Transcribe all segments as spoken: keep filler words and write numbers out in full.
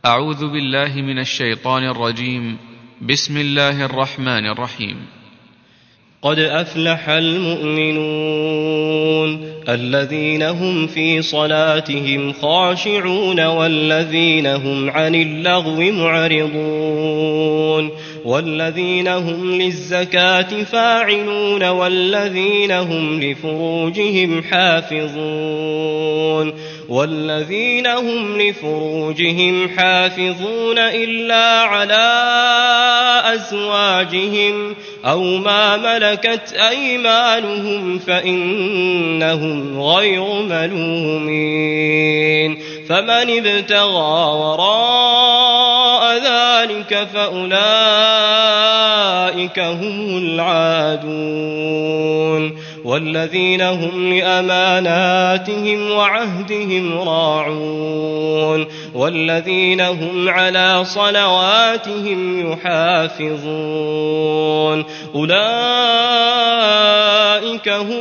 أعوذ بالله من الشيطان الرجيم. بسم الله الرحمن الرحيم. قد أفلح المؤمنون الذين هم في صلاتهم خاشعون والذين هم عن اللغو معرضون والذين هم للزكاة فاعلون والذين هم لفروجهم حافظون والذين هم لفروجهم حافظون إلا على أزواجهم أو ما ملكت أيمانهم فإنهم غير ملومين فمن ابتغى وراء ذلك فأولئك هم العادون والذين هم لأماناتهم وعهدهم راعون والذين هم على صلواتهم يحافظون أولئك هم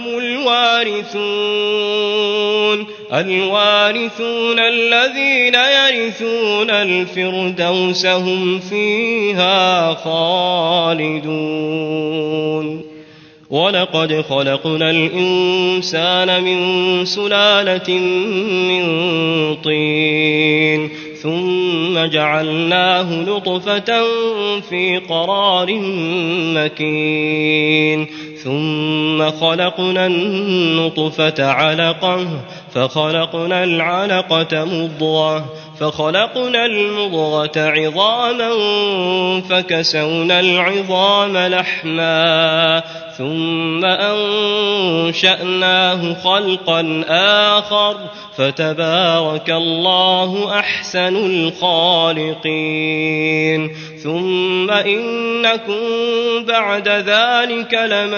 الوارثون الوارثون الذين يرثون الفردوس هم فيها خالدون ولقد خلقنا الإنسان من سلالة من طين ثم جعلناه نطفة في قرار مكين ثم خلقنا النطفة علقة فخلقنا العلقة مضغة فخلقنا المضغة عظاما فكسونا العظام لحما ثم أنشأناه خلقا آخر فتبارك الله أحسن الخالقين ثم إنكم بعد ذلك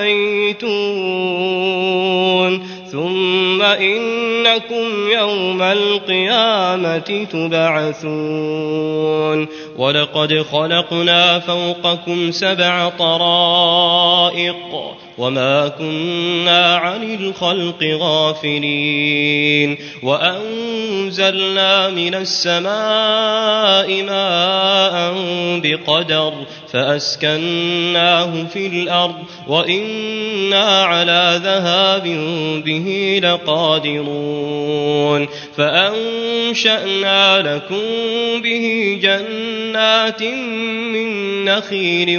لميتون ثم إنكم يوم القيامة تبعثون ولقد خلقنا فوقكم سبع طرائق وما كنا عن الخلق غافلين وأنزلنا من السماء ماء بقدر فأسكناه في الأرض وإنا على ذهاب به لقادرون فأنشأنا لكم به جنات من نخيل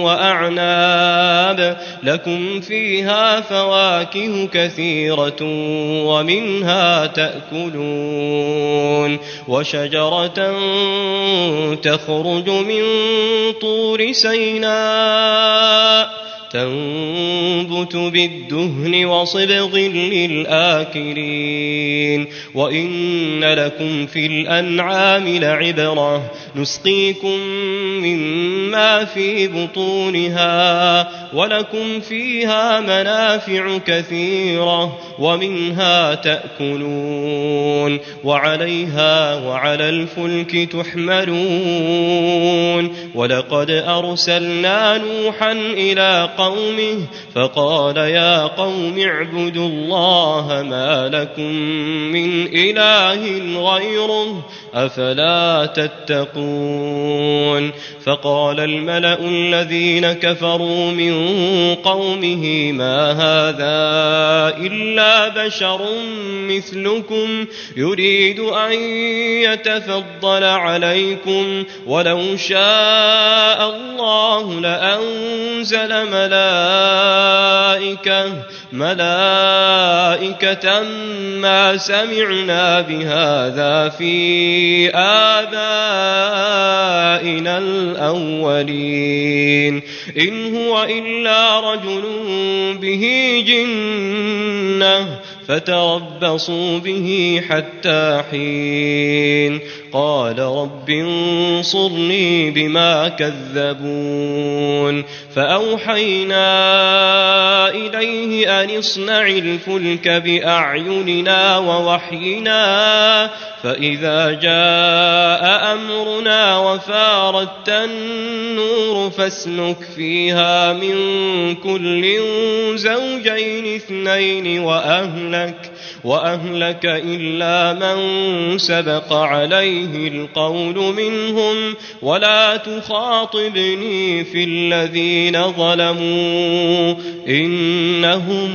وأعناب لكم فيها فواكه كثيرة ومنها تأكلون وشجرة تخرج من طور سيناء تنبت بالدهن وصبغ للآكلين وإن لكم في الأنعام لعبرة نسقيكم مما في بطونها ولكم فيها منافع كثيرة ومنها تأكلون وعليها وعلى الفلك تحملون ولقد أرسلنا نوحا إلى قومه فقال يا قوم اعبدوا الله ما لكم من إله غيره أفلا تتقون فقال الملأ الذين كفروا من قومه ما هذا إلا بشر مثلكم يريد أن يتفضل عليكم ولو شاء الله لأنزل ملائكة ملائكة ما سمعنا بهذا في آبائنا الأولين إن هو إلا رجل به جنة فتربصوا به حتى حين قال رب انصرني بما كذبون فأوحينا إليه أن اصنع الفلك بأعيننا ووحينا فإذا جاء أمرنا وفارت النور فاسلك فيها من كل زوجين اثنين وأهلك وأهلك إلا من سبق عليه القول منهم ولا تخاطبني في الذين ظلموا إنهم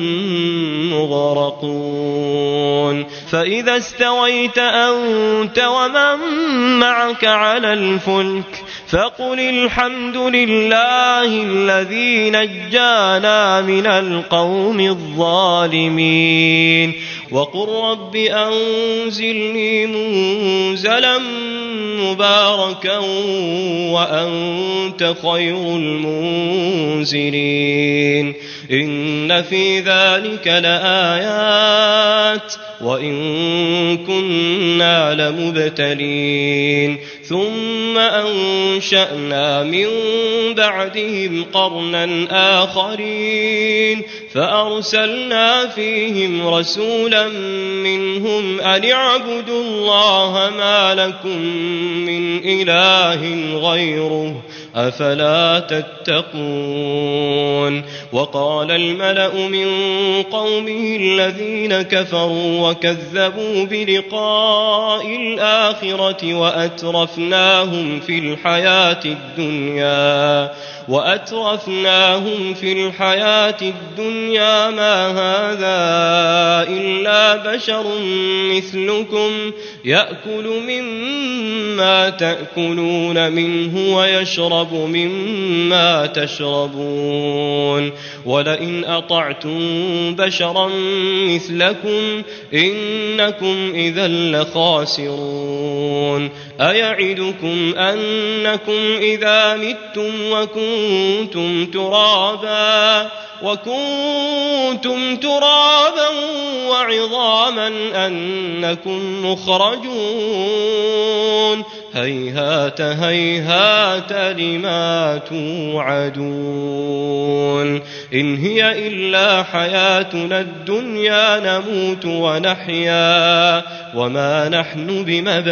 مغرقون فإذا استويت أنت ومن معك على الفلك فقل الحمد لله الذي نجانا من القوم الظالمين وقل رب أنزلني منزلا مباركا وأنت خير المنزلين إن في ذلك لآيات وإن كنا لمبتلين ثم أنشأنا من بعدهم قرنا آخرين فأرسلنا فيهم رسولا منهم أن اعبدوا الله ما لكم من إله غيره أفلا تتقون وقال الملأ من قومه الذين كفروا وكذبوا بلقاء الآخرة وأترفناهم في الحياة الدنيا وأترفناهم في الحياة الدنيا ما هذا إلا بشر مثلكم يأكل مما تأكلون منه ويشرب مما تشربون ولئن أطعتم بشرا مثلكم إنكم إذا لخاسرون أيعدكم أنكم إذا متم وكنتم ترابا وكنتم ترابا وعظاما أنكم مخرجون هيهات هيهات لما توعدون إن هي إلا حياتنا الدنيا نموت ونحيا وما نحن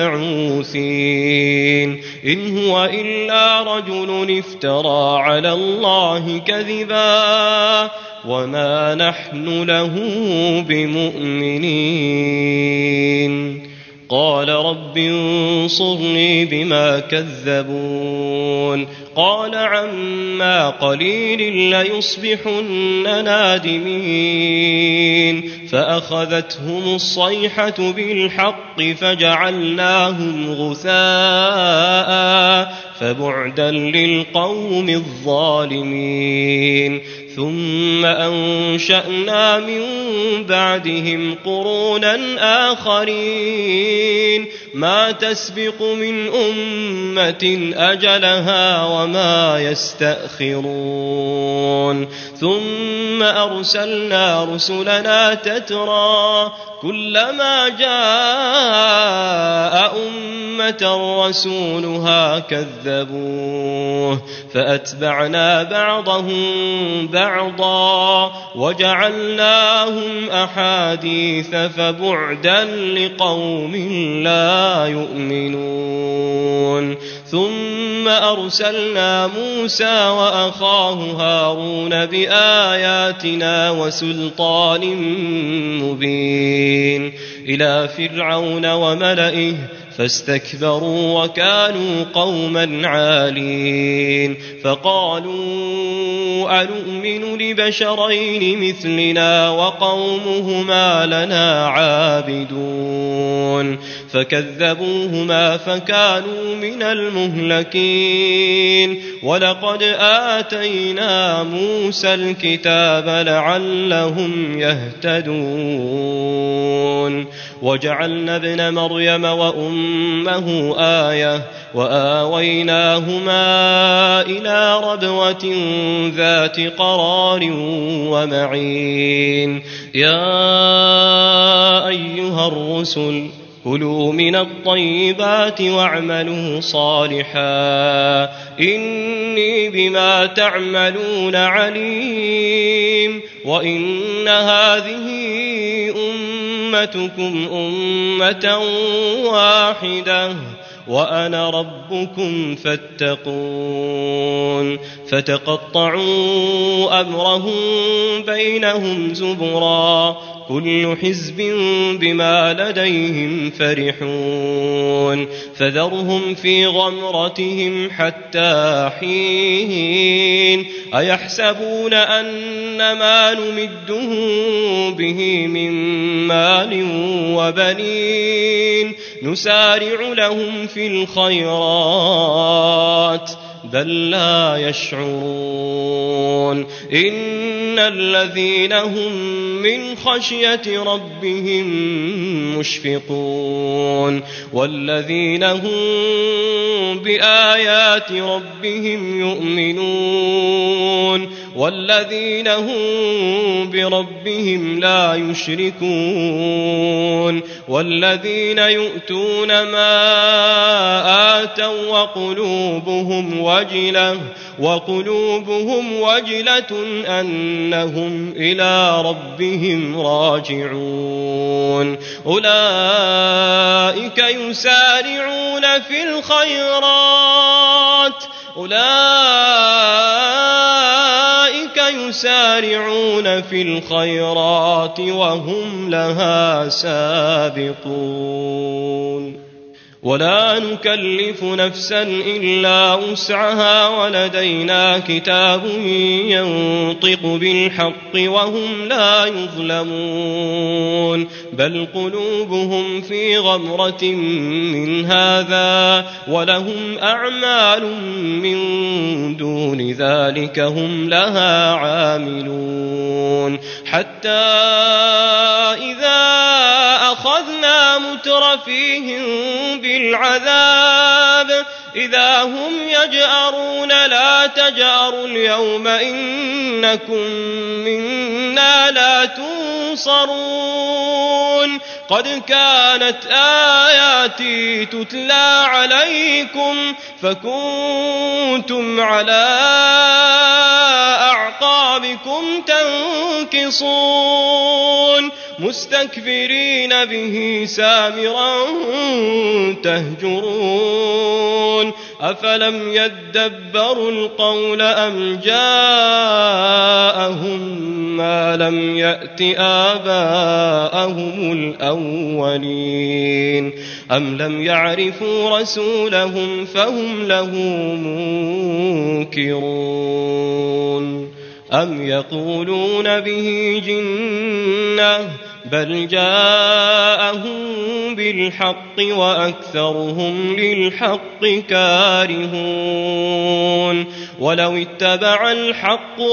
بمبعوثين إن هو إلا رجل افترى على الله كذبا وما نحن له بمؤمنين قال رب انصرني بما كذبون قال عما قليل ليصبحن نادمين فأخذتهم الصيحة بالحق فجعلناهم غثاء فبعدا للقوم الظالمين ثم أنشأنا من بعدهم قرونا آخرين ما تسبق من أمة أجلها وما يستأخرون ثم أرسلنا رسلنا تترى كلما جاء أمة رسولها كذبوه فأتبعنا بعضهم بعضا وجعلناهم أحاديث فبعدا لقوم لا يؤمنون ثم أرسلنا موسى وأخاه هارون بآياتنا وسلطان مبين إلى فرعون وملئه فاستكبروا وكانوا قوما عالين فقالوا أنؤمن لبشرين مثلنا وقومهما لنا عابدون فكذبوهما فكانوا من المهلكين ولقد آتينا موسى الكتاب لعلهم يهتدون وجعلنا ابن مريم وأمه آية وآويناهما إلى ربوة ذات قرار ومعين يا أيها الرسل كلوا من الطيبات واعملوا صالحا إني بما تعملون عليم وإن هذه أمتكم أمة واحدة وأنا ربكم فاتقون فتقطعوا أمرهم بينهم زبرا كل حزب بما لديهم فرحون فذرهم في غمرتهم حتى حين أيحسبون أن ما نمدهم به من مال وبنين نسارع لهم في الخيرات بل لا يشعرون إن الذين هم من خشية ربهم مشفقون والذين هم بآيات ربهم يؤمنون والذين هم بربهم لا يشركون والذين يؤتون ما آتوا وقلوبهم وجلة وقلوبهم وجلة أنهم إلى ربهم راجعون أولئك يسارعون في الخيرات أولئك يسارعون في الخيرات وهم لها سابقون ولا نكلف نفسا إلا وسعها ولدينا كتاب ينطق بالحق وهم لا يظلمون بل قلوبهم في غمرة من هذا ولهم أعمال من دون ذلك هم لها عاملون حتى إذا أخذنا مترفيهم بالعذاب إذا هم يجأرون لا تجأروا اليوم إنكم منا لا تنصرون قد كانت آياتي تتلى عليكم فكنتم على أعقابكم تنكصون مستكبرين به سامرا تهجرون أفلم يدبروا القول أم جاءهم ما لم يأت آباءهم الأولين أم لم يعرفوا رسولهم فهم له منكرون أم يقولون به جنة بل جاءهم بالحق وأكثرهم للحق كارهون ولو اتبع الحق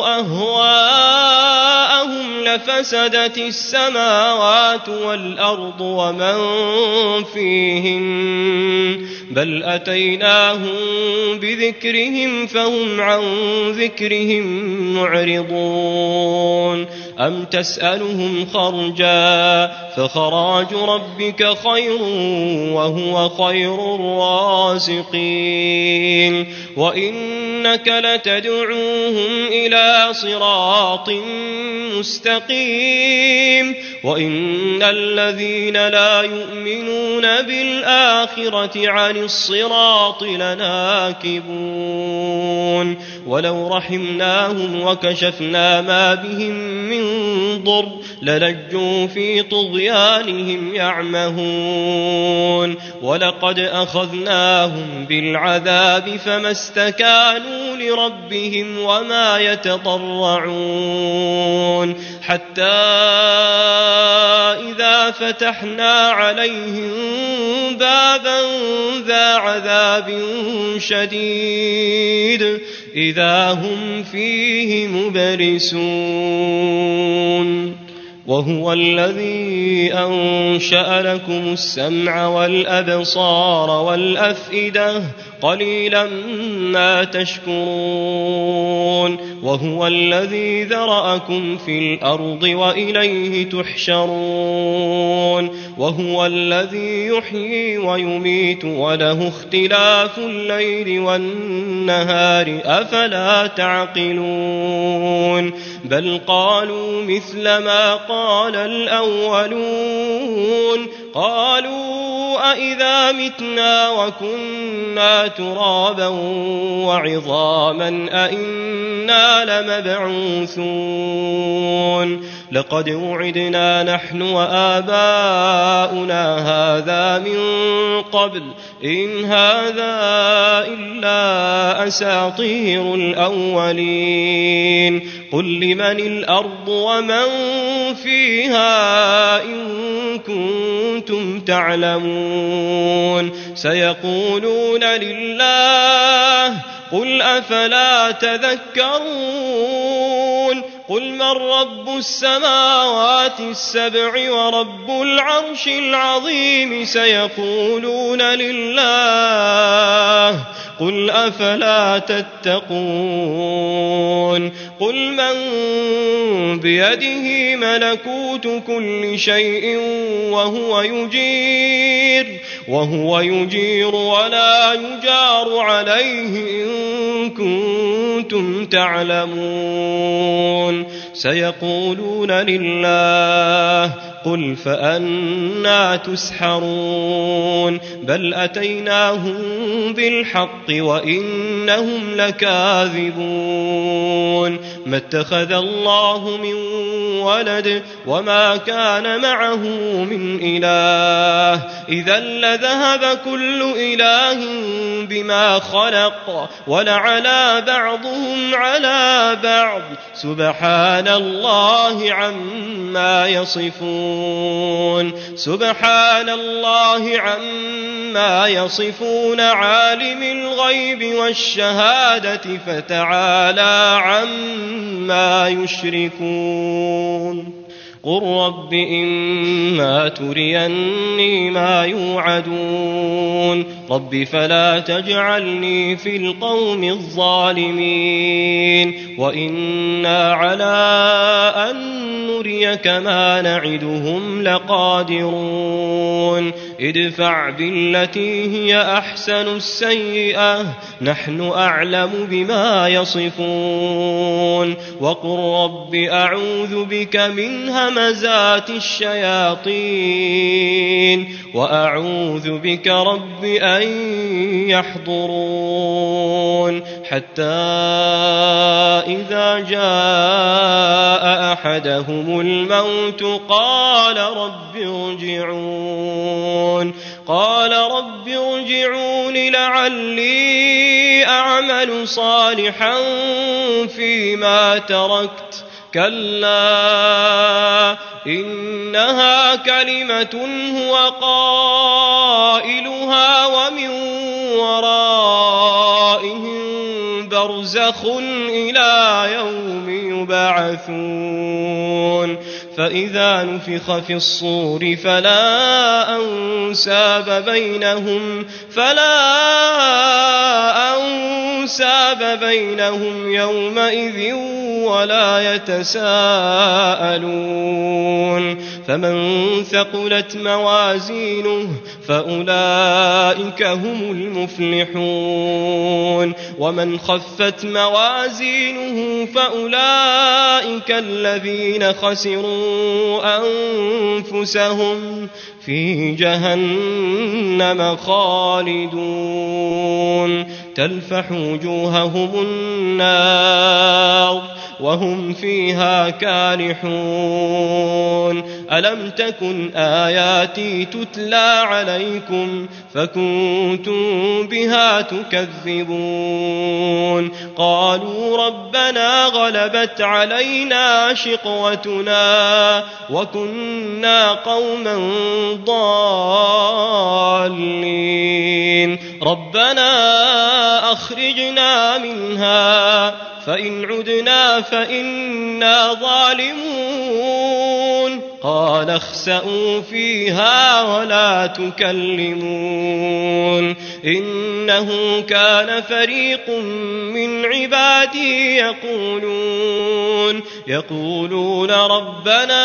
أهواءهم لفسدت السماوات والأرض ومن فيهن بل أتيناهم بذكرهم فهم عن ذكرهم معرضون أم تسألهم خرجا فخراج ربك خير وهو خير الرازقين وإنك لتدعوهم إلى صراط مستقيم وإن الذين لا يؤمنون بالآخرة عن الصراط لناكبون ولو رحمناهم وكشفنا ما بهم من ضر للجوا في طغيانهم يعمهون ولقد أخذناهم بالعذاب فما استكانوا لربهم وما يتضرعون حتى إذا فتحنا عليهم بابا ذا عذاب شديد إذا هم فيه مبلسون وهو الذي أنشأ لكم السمع والأبصار والأفئدة قليلا ما تشكرون وهو الذي ذرأكم في الأرض وإليه تحشرون وهو الذي يحيي ويميت وله اختلاف الليل والنهار أفلا تعقلون بل قالوا مثل ما قال الأولون قالوا أإذا متنا وكنا ترابا وعظاما أإنا لمبعوثون لقد وعدنا نحن وآباؤنا هذا من قبل إن هذا إلا أساطير الأولين قل لمن الأرض ومن فيها إن كنتم تعلمون سيقولون لله قل أفلا تذكرون قل من رب السماوات السبع ورب العرش العظيم سيقولون لله قل أفلا تتقون قل من بيده ملكوت كل شيء وهو يجير وهو يجير ولا يجار عليه إن كنتم تعلمون سيقولون لله قل فأنا تسحرون بل أتيناهم بالحق وإنهم لكاذبون ما اتخذ الله من ولد وما كان معه من إله إذا لذهب كل إله بما خلق ولعلى بعضهم على بعض سبحان الله عما يصفون سبحان الله عما يصفون عالم الغيب والشهادة فتعالى عما يشركون قل رب إما تريني ما يوعدون رب فلا تجعلني في القوم الظالمين وإنا على أن نريك ما نعدهم لقادرون ادفع بالتي هي أحسن السيئة نحن أعلم بما يصفون وقل رب أعوذ بك من همزات الشياطين وأعوذ بك رب أن يحضرون حتى إذا جاء أحدهم الموت قال رب ارجعون قال رب ارجعون لعلي أعمل صالحا فيما تركت كلا إنها كلمة هو قائلها ومن ورائهم برزخ إلى يوم يبعثون فإذا نفخ في الصور فلا أنساب بينهم فلا أنساب بينهم يومئذ ولا يتساءلون فمن ثقلت موازينه فأولئك هم المفلحون ومن خفت موازينه فأولئك الذين خسروا أنفسهم في جهنم خالدون تلفح وجوههم النار وهم فيها كالحون ألم تكن آياتي تتلى عليكم فكنتم بها تكذبون قالوا ربنا غلبت علينا شقوتنا وكنا قوما ضالين ربنا أخرجنا منها فإن عدنا فإنا ظالمون قال اخسئوا فيها ولا تكلمون إنه كان فريق من عبادي يقولون يقولون ربنا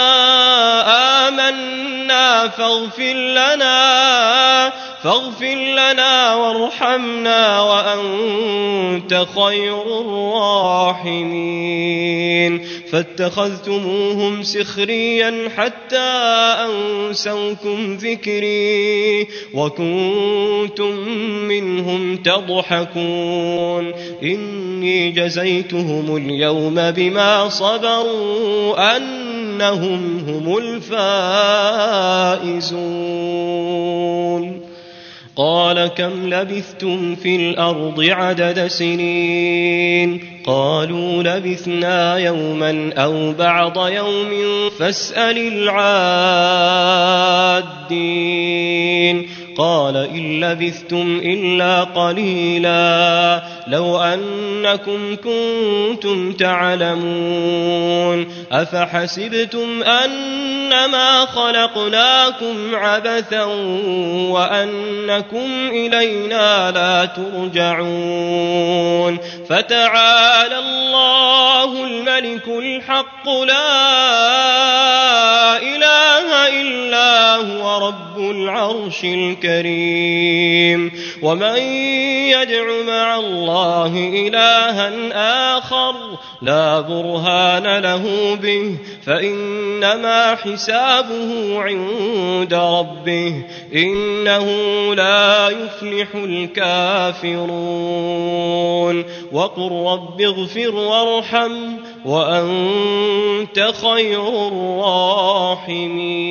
آمنا فاغفر لنا فاغفر لنا وارحمنا وأنت خير الراحمين فاتخذتموهم سخريا حتى أنسوكم ذكري وكنتم منهم تضحكون إني جزيتهم اليوم بما صبروا أن أنهم هم الفائزون. قال كم لبثتم في الأرض عدد سنين؟ قالوا لبثنا يوما أو بعض يوم فاسأل العادين. قال إن لبثتم إلا قليلا لو أنكم كنتم تعلمون. أفحسبتم أنما خلقناكم عبثا وأنكم إلينا لا ترجعون. فتعالى الله الملك الحق لا إله إلا هو رب العرش الكريم. ومن يدع مع الله إلها آخر لا برهان له به فإنما حسابه عند ربه إنه لا يفلح الكافرون. وقل رب اغفر وارحم وأنت خير الراحمين.